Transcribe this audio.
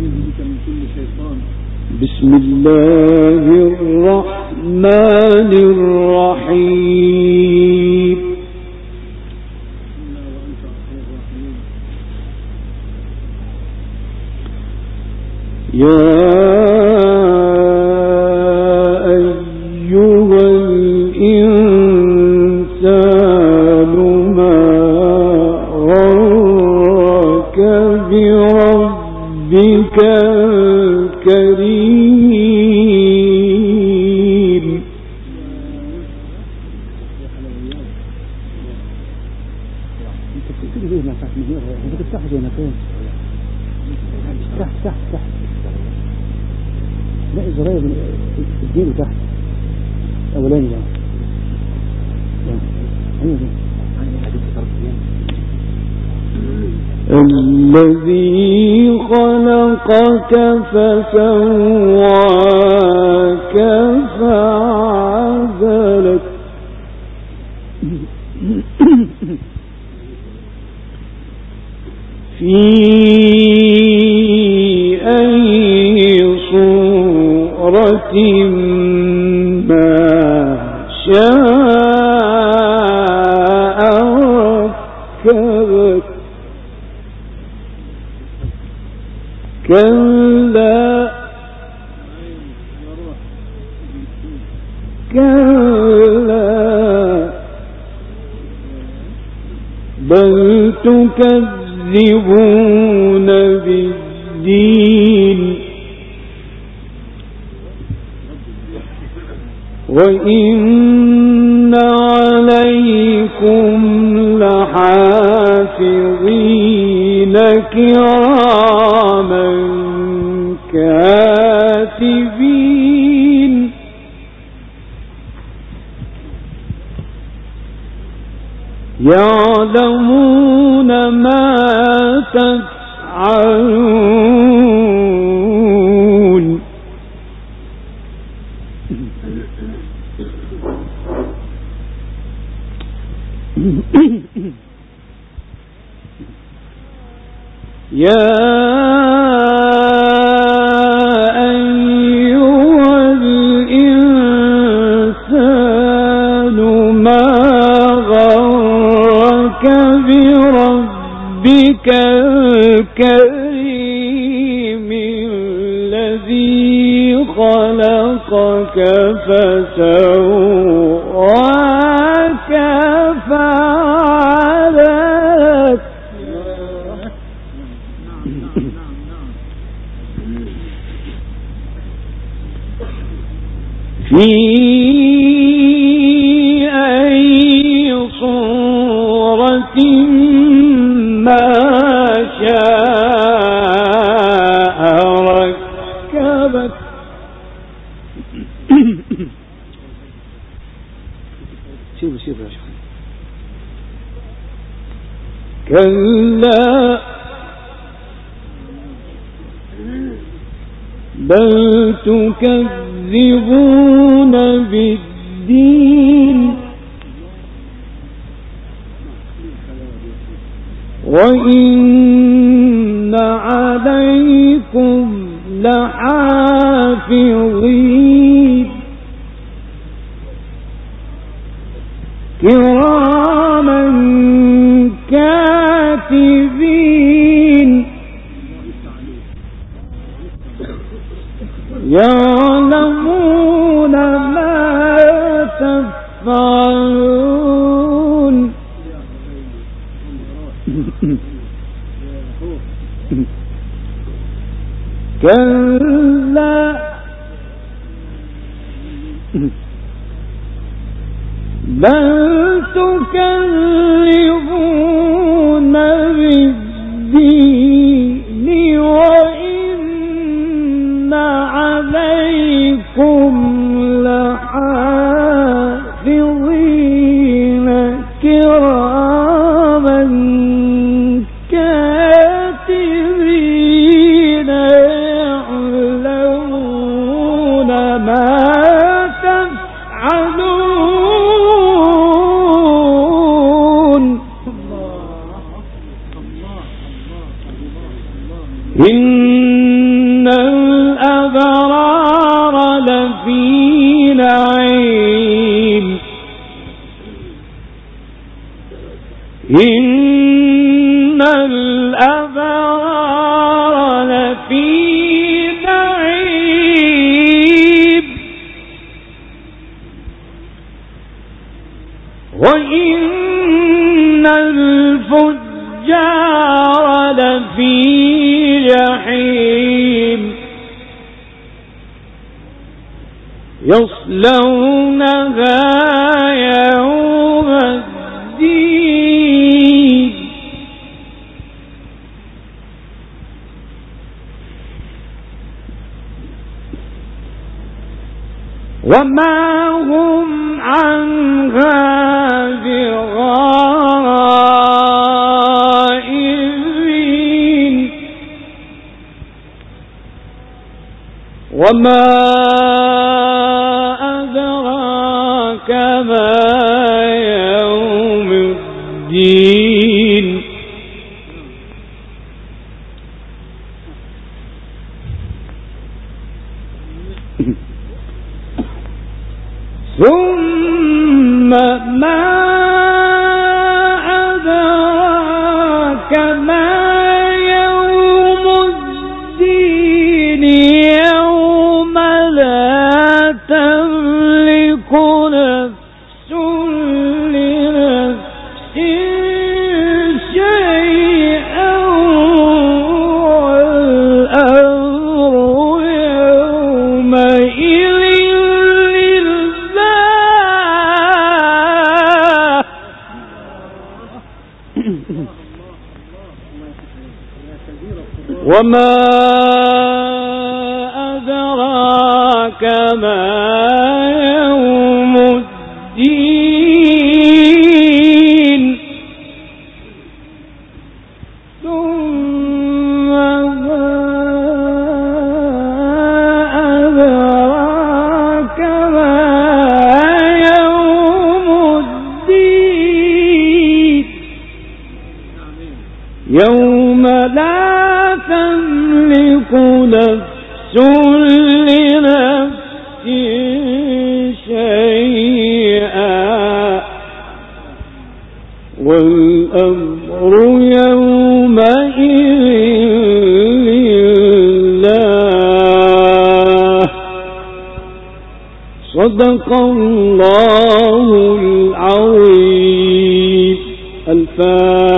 بسم الله الرحمن الرحيم. يا أيها الإنسان ما غرك بربك الكريم. تحت لا إزراء الدين تحت أولاني بقى الذي خلقك فسواك فعدلك في أي صورة ما شاء ركبك. كلا بل تكذبون بالدين وإن عليكم لحافظين كراما كاتبين يعلمون ما تفعلون. يا أيها الإنسان ما غرك بربك الكريم الذي خلقك فسواك فعدلك. في أي صورة ما شاء ركبك. سيبوا يا شيخ. كلا بل تكذبون بالدين وإن عليكم لحافظين كراما كاتبين يعلمون ما تفعلون. كلا بل تكذبون بالدين وإن عليكم لحافظين كراما كاتبين يعلمون ما تفعلون. إن الأبرار لفي نعيم إن الأبرار لفي نعيم وإن الفجار لفي جحيم يصلونها يوم الدين وما هم عنها بغائبين وما أدراك ما يوم الدين ثم ما أدراك ما يوم الدين يوم لا تملك نفس لنفس شيئا والأمر يومئذ وما أدراك ما يوم الدين ثم ما أدراك ما يوم الدين يوم لا تملك نفس لنفس شيئا والأمر يومئذ لله صدق الله العظيم. الفاتحة.